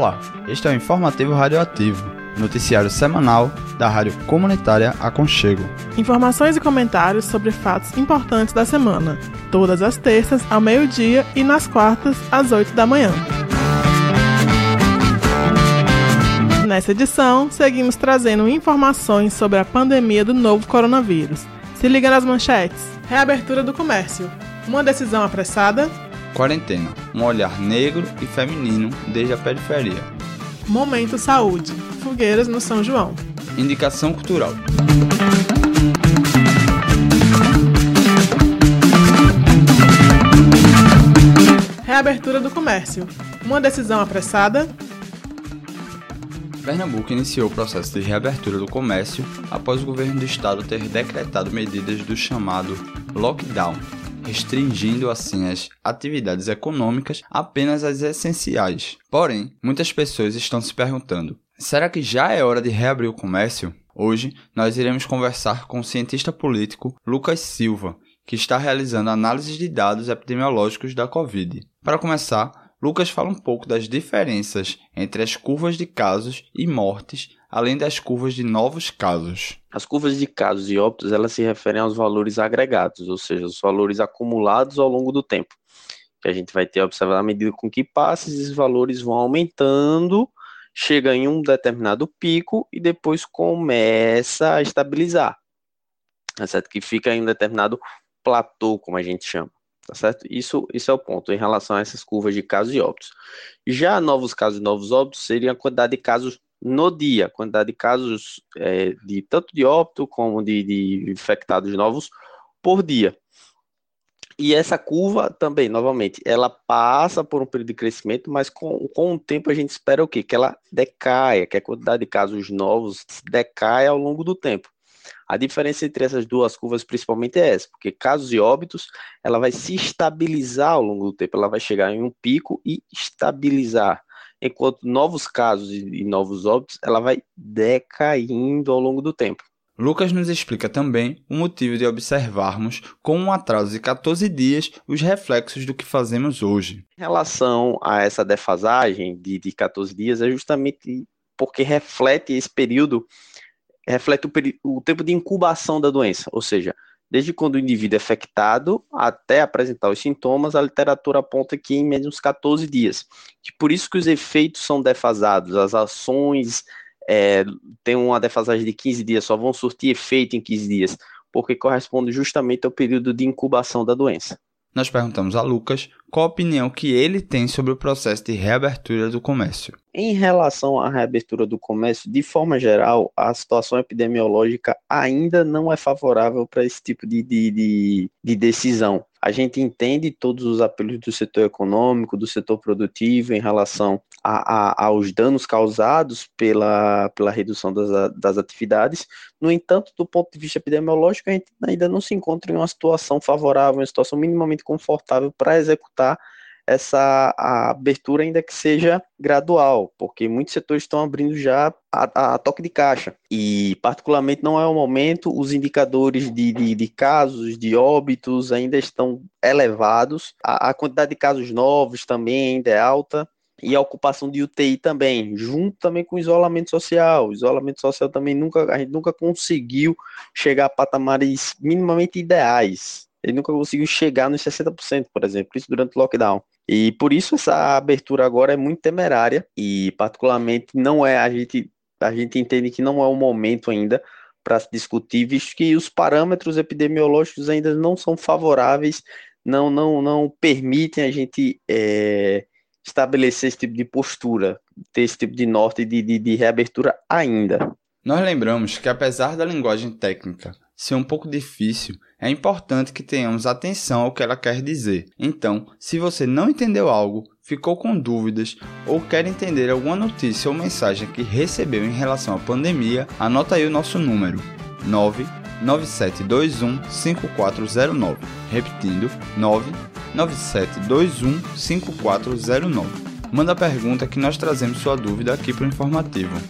Olá, este é o Informativo Radioativo, noticiário semanal da Rádio Comunitária Aconchego. Informações e comentários sobre fatos importantes da semana, todas as terças ao meio-dia e nas quartas às 8 da manhã. Nessa edição, seguimos trazendo informações sobre a pandemia do novo coronavírus. Se liga nas manchetes. Reabertura do comércio. Uma decisão apressada. Quarentena, um olhar negro e feminino desde a periferia. Momento Saúde. Fogueiras no São João. Indicação cultural. Reabertura do comércio. Uma decisão apressada. Pernambuco iniciou o processo de reabertura do comércio após o governo do estado ter decretado medidas do chamado lockdown, restringindo assim as atividades econômicas apenas às essenciais. Porém, muitas pessoas estão se perguntando: será que já é hora de reabrir o comércio? Hoje, nós iremos conversar com o cientista político Lucas Silva, que está realizando análises de dados epidemiológicos da Covid. Para começar, Lucas fala um pouco das diferenças entre as curvas de casos e mortes, além das curvas de novos casos. As curvas de casos e óbitos, elas se referem aos valores agregados, ou seja, os valores acumulados ao longo do tempo, que a gente vai ter observado à medida com que passa, esses valores vão aumentando, chega em um determinado pico e depois começa a estabilizar, tá certo? Que fica em um determinado platô, como a gente chama. Tá certo? Isso é o ponto em relação a essas curvas de casos e óbitos. Já novos casos e novos óbitos seriam a quantidade de casos no dia, a quantidade de casos de tanto de óbito como de infectados novos por dia. E essa curva também, novamente, ela passa por um período de crescimento, mas com o tempo a gente espera o quê? Que ela decaia, que a quantidade de casos novos decaia ao longo do tempo. A diferença entre essas duas curvas principalmente é essa, porque casos e óbitos, ela vai se estabilizar ao longo do tempo, ela vai chegar em um pico e estabilizar, enquanto novos casos e novos óbitos, ela vai decaindo ao longo do tempo. Lucas nos explica também o motivo de observarmos com um atraso de 14 dias os reflexos do que fazemos hoje. Em relação a essa defasagem de 14 dias, é justamente porque reflete esse período, reflete o tempo de incubação da doença, ou seja, desde quando o indivíduo é infectado até apresentar os sintomas, a literatura aponta que em média uns 14 dias. E por isso que os efeitos são defasados, as ações têm uma defasagem de 15 dias, só vão surtir efeito em 15 dias, porque corresponde justamente ao período de incubação da doença. Nós perguntamos a Lucas qual a opinião que ele tem sobre o processo de reabertura do comércio. Em relação à reabertura do comércio, de forma geral, a situação epidemiológica ainda não é favorável para esse tipo de decisão. A gente entende todos os apelos do setor econômico, do setor produtivo em relação aos danos causados pela redução das atividades. No entanto, do ponto de vista epidemiológico, a gente ainda não se encontra em uma situação favorável, uma situação minimamente confortável para executar essa abertura, ainda que seja gradual, porque muitos setores estão abrindo já a toque de caixa, e particularmente não é o momento, os indicadores de casos, de óbitos ainda estão elevados, a quantidade de casos novos também ainda é alta, e a ocupação de UTI também, junto também com o isolamento social. O isolamento social também a gente nunca conseguiu chegar a patamares minimamente ideais. Ele nunca conseguiu chegar nos 60%, por exemplo, isso durante o lockdown. E por isso essa abertura agora é muito temerária e particularmente não é, a gente entende que não é o momento ainda para se discutir, visto que os parâmetros epidemiológicos ainda não são favoráveis, não permitem a gente estabelecer esse tipo de postura, ter esse tipo de norte de reabertura ainda. Nós lembramos que, apesar da linguagem técnica ser um pouco difícil, é importante que tenhamos atenção ao que ela quer dizer. Então, se você não entendeu algo, ficou com dúvidas ou quer entender alguma notícia ou mensagem que recebeu em relação à pandemia, anota aí o nosso número, 997215409. Repetindo, 997215409. Manda a pergunta que nós trazemos sua dúvida aqui para o informativo.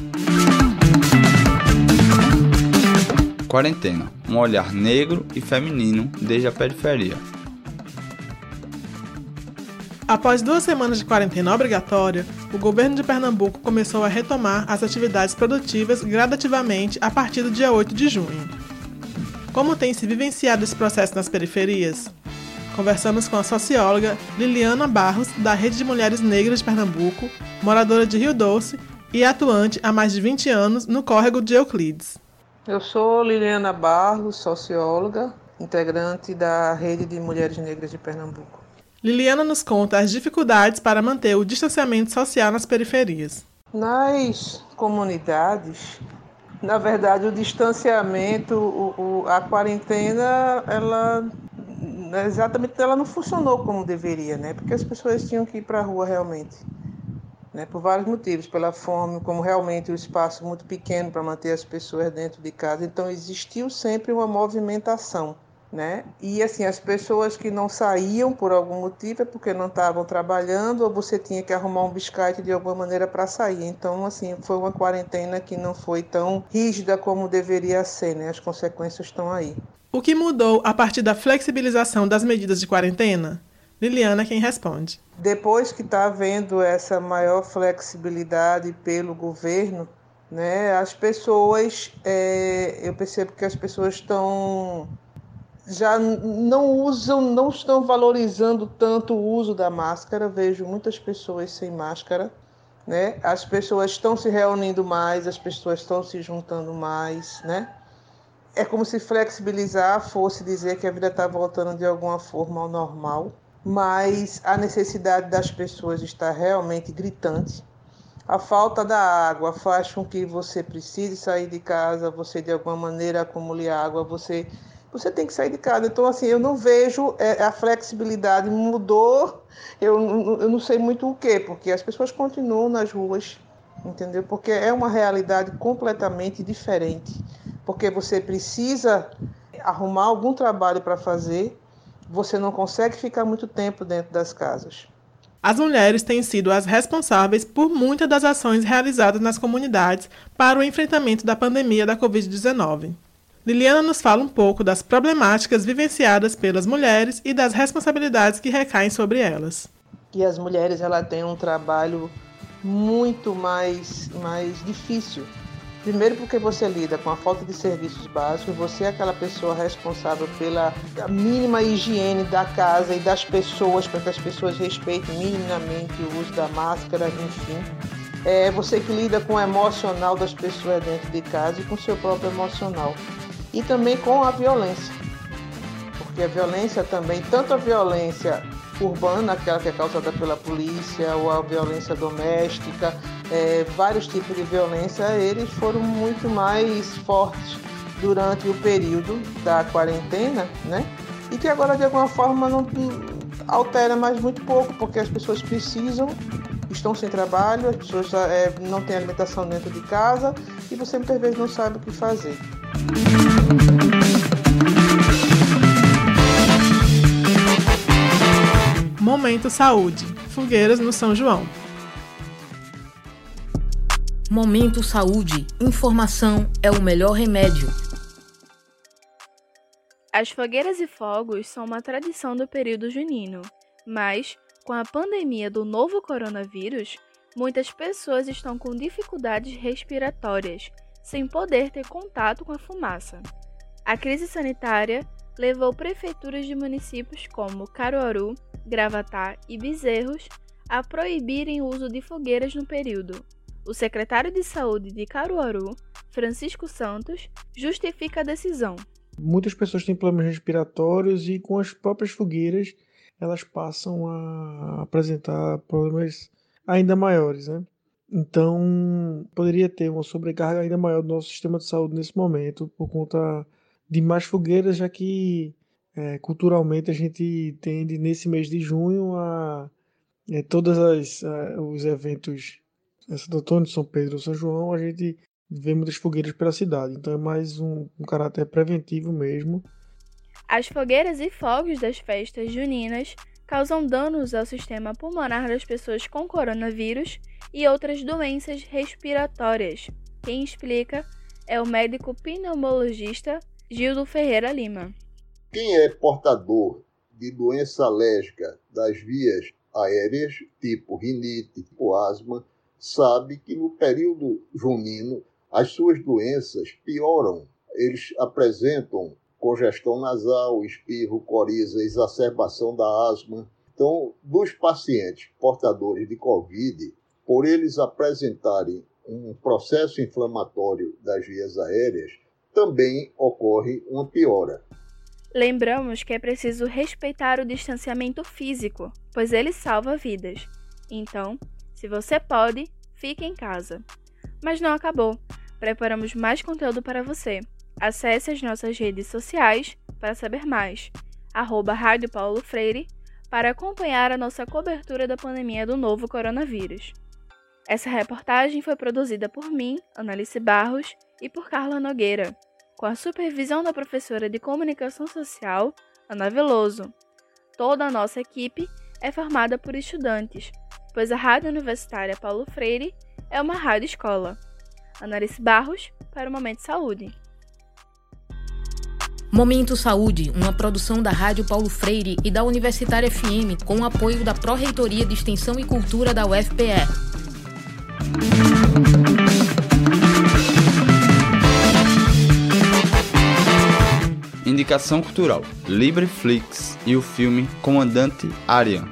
Quarentena, um olhar negro e feminino desde a periferia. Após 2 semanas de quarentena obrigatória, o governo de Pernambuco começou a retomar as atividades produtivas gradativamente a partir do dia 8 de junho. Como tem se vivenciado esse processo nas periferias? Conversamos com a socióloga Liliana Barros, da Rede de Mulheres Negras de Pernambuco, moradora de Rio Doce e atuante há mais de 20 anos no córrego de Euclides. Eu sou Liliana Barros, socióloga, integrante da Rede de Mulheres Negras de Pernambuco. Liliana nos conta as dificuldades para manter o distanciamento social nas periferias. Nas comunidades, na verdade, o distanciamento, a quarentena, ela não funcionou como deveria, né? Porque as pessoas tinham que ir para a rua realmente, né? Por vários motivos, pela fome, como realmente o espaço muito pequeno para manter as pessoas dentro de casa. Então, existiu sempre uma movimentação, né? E assim, as pessoas que não saíam por algum motivo é porque não estavam trabalhando ou você tinha que arrumar um biscate de alguma maneira para sair. Então, assim, foi uma quarentena que não foi tão rígida como deveria ser, né? As consequências estão aí. O que mudou a partir da flexibilização das medidas de quarentena? Liliana é quem responde. Depois que está havendo essa maior flexibilidade pelo governo, né, as pessoas, eu percebo que as pessoas já não estão valorizando tanto o uso da máscara. Vejo muitas pessoas sem máscara, né? As pessoas estão se reunindo mais, as pessoas estão se juntando mais, né? É como se flexibilizar fosse dizer que a vida está voltando de alguma forma ao normal, mas a necessidade das pessoas está realmente gritante. A falta da água faz com que você precise sair de casa, você de alguma maneira acumule água, você tem que sair de casa. Então, assim, eu não vejo a flexibilidade mudou, eu não sei muito o quê, porque as pessoas continuam nas ruas, entendeu? Porque é uma realidade completamente diferente, porque você precisa arrumar algum trabalho para fazer, você não consegue ficar muito tempo dentro das casas. As mulheres têm sido as responsáveis por muitas das ações realizadas nas comunidades para o enfrentamento da pandemia da Covid-19. Liliana nos fala um pouco das problemáticas vivenciadas pelas mulheres e das responsabilidades que recaem sobre elas. E as mulheres têm um trabalho muito mais difícil. Primeiro porque você lida com a falta de serviços básicos, você é aquela pessoa responsável pela mínima higiene da casa e das pessoas, para que as pessoas respeitem minimamente o uso da máscara, enfim. Você que lida com o emocional das pessoas dentro de casa e com o seu próprio emocional. E também com a violência, porque a violência também, tanto a violência urbana, aquela que é causada pela polícia, ou a violência doméstica, vários tipos de violência, eles foram muito mais fortes durante o período da quarentena, né? E que agora de alguma forma não altera mais muito pouco, porque as pessoas estão sem trabalho, as pessoas não têm alimentação dentro de casa e você muitas vezes não sabe o que fazer. Momento Saúde. Fogueiras no São João. Momento Saúde. Informação é o melhor remédio. As fogueiras e fogos são uma tradição do período junino, mas, com a pandemia do novo coronavírus, muitas pessoas estão com dificuldades respiratórias, sem poder ter contato com a fumaça. A crise sanitária levou prefeituras de municípios como Caruaru, Gravatá e Bezerros a proibirem o uso de fogueiras no período. O secretário de Saúde de Caruaru, Francisco Santos, justifica a decisão. Muitas pessoas têm problemas respiratórios e com as próprias fogueiras elas passam a apresentar problemas ainda maiores, né? Então, poderia ter uma sobrecarga ainda maior do nosso sistema de saúde nesse momento por conta de mais fogueiras, já que culturalmente a gente tende nesse mês de junho a todos os eventos Santo Antônio, São Pedro, São João, a gente vê muitas fogueiras pela cidade, então é mais um caráter preventivo mesmo. As fogueiras e fogos das festas juninas causam danos ao sistema pulmonar das pessoas com coronavírus e outras doenças respiratórias. Quem explica é o médico pneumologista Gildo Ferreira Lima. Quem é portador de doença alérgica das vias aéreas, tipo rinite, tipo asma, sabe que no período junino as suas doenças pioram. Eles apresentam congestão nasal, espirro, coriza, exacerbação da asma. Então, dos pacientes portadores de Covid, por eles apresentarem um processo inflamatório das vias aéreas, também ocorre uma piora. Lembramos que é preciso respeitar o distanciamento físico, pois ele salva vidas. Então, se você pode, fique em casa. Mas não acabou. Preparamos mais conteúdo para você. Acesse as nossas redes sociais para saber mais. @Rádio Paulo Freire para acompanhar a nossa cobertura da pandemia do novo coronavírus. Essa reportagem foi produzida por mim, Analice Barros, e por Carla Nogueira, com a supervisão da professora de Comunicação Social, Ana Veloso. Toda a nossa equipe é formada por estudantes, pois a Rádio Universitária Paulo Freire é uma rádio escola. Analice Barros, para o Momento Saúde. Momento Saúde, uma produção da Rádio Paulo Freire e da Universitária FM, com o apoio da Pró-Reitoria de Extensão e Cultura da UFPE. Indicação cultural: LibriFlix e o filme Comandante Arian.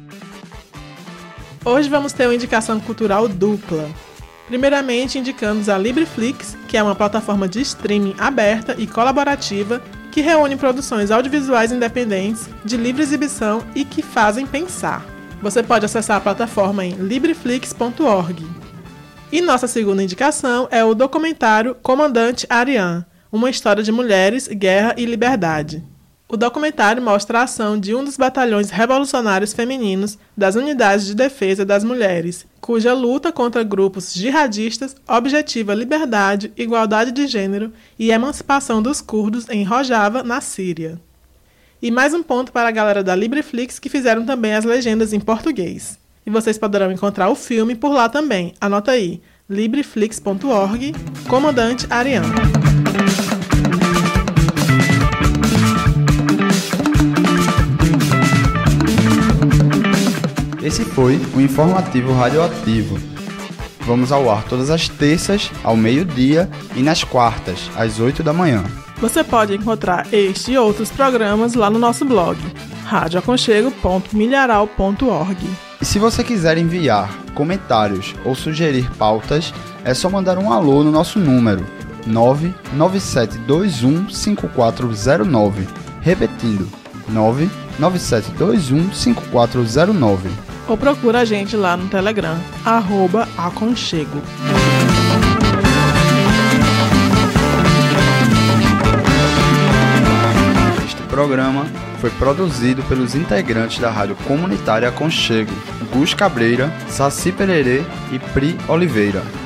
Hoje vamos ter uma indicação cultural dupla. Primeiramente, indicamos a LibriFlix, que é uma plataforma de streaming aberta e colaborativa que reúne produções audiovisuais independentes, de livre exibição e que fazem pensar. Você pode acessar a plataforma em libreflix.org. E nossa segunda indicação é o documentário Comandante Arian, uma história de mulheres, guerra e liberdade. O documentário mostra a ação de um dos batalhões revolucionários femininos das Unidades de Defesa das Mulheres, cuja luta contra grupos jihadistas objetiva liberdade, igualdade de gênero e emancipação dos curdos em Rojava, na Síria. E mais um ponto para a galera da LibriFlix, que fizeram também as legendas em português. E vocês poderão encontrar o filme por lá também. Anota aí, libreflix.org, Comandante Arian. Esse foi o Informativo Radioativo. Vamos ao ar todas as terças, ao meio-dia, e nas quartas, às 8 da manhã. Você pode encontrar este e outros programas lá no nosso blog, radioaconchego.milharal.org. E se você quiser enviar comentários ou sugerir pautas, é só mandar um alô no nosso número 997215409. Repetindo, 997215409. Ou procura a gente lá no Telegram, @aconchego. Este programa foi produzido pelos integrantes da Rádio Comunitária Aconchego, Gus Cabreira, Saci Pererê e Pri Oliveira.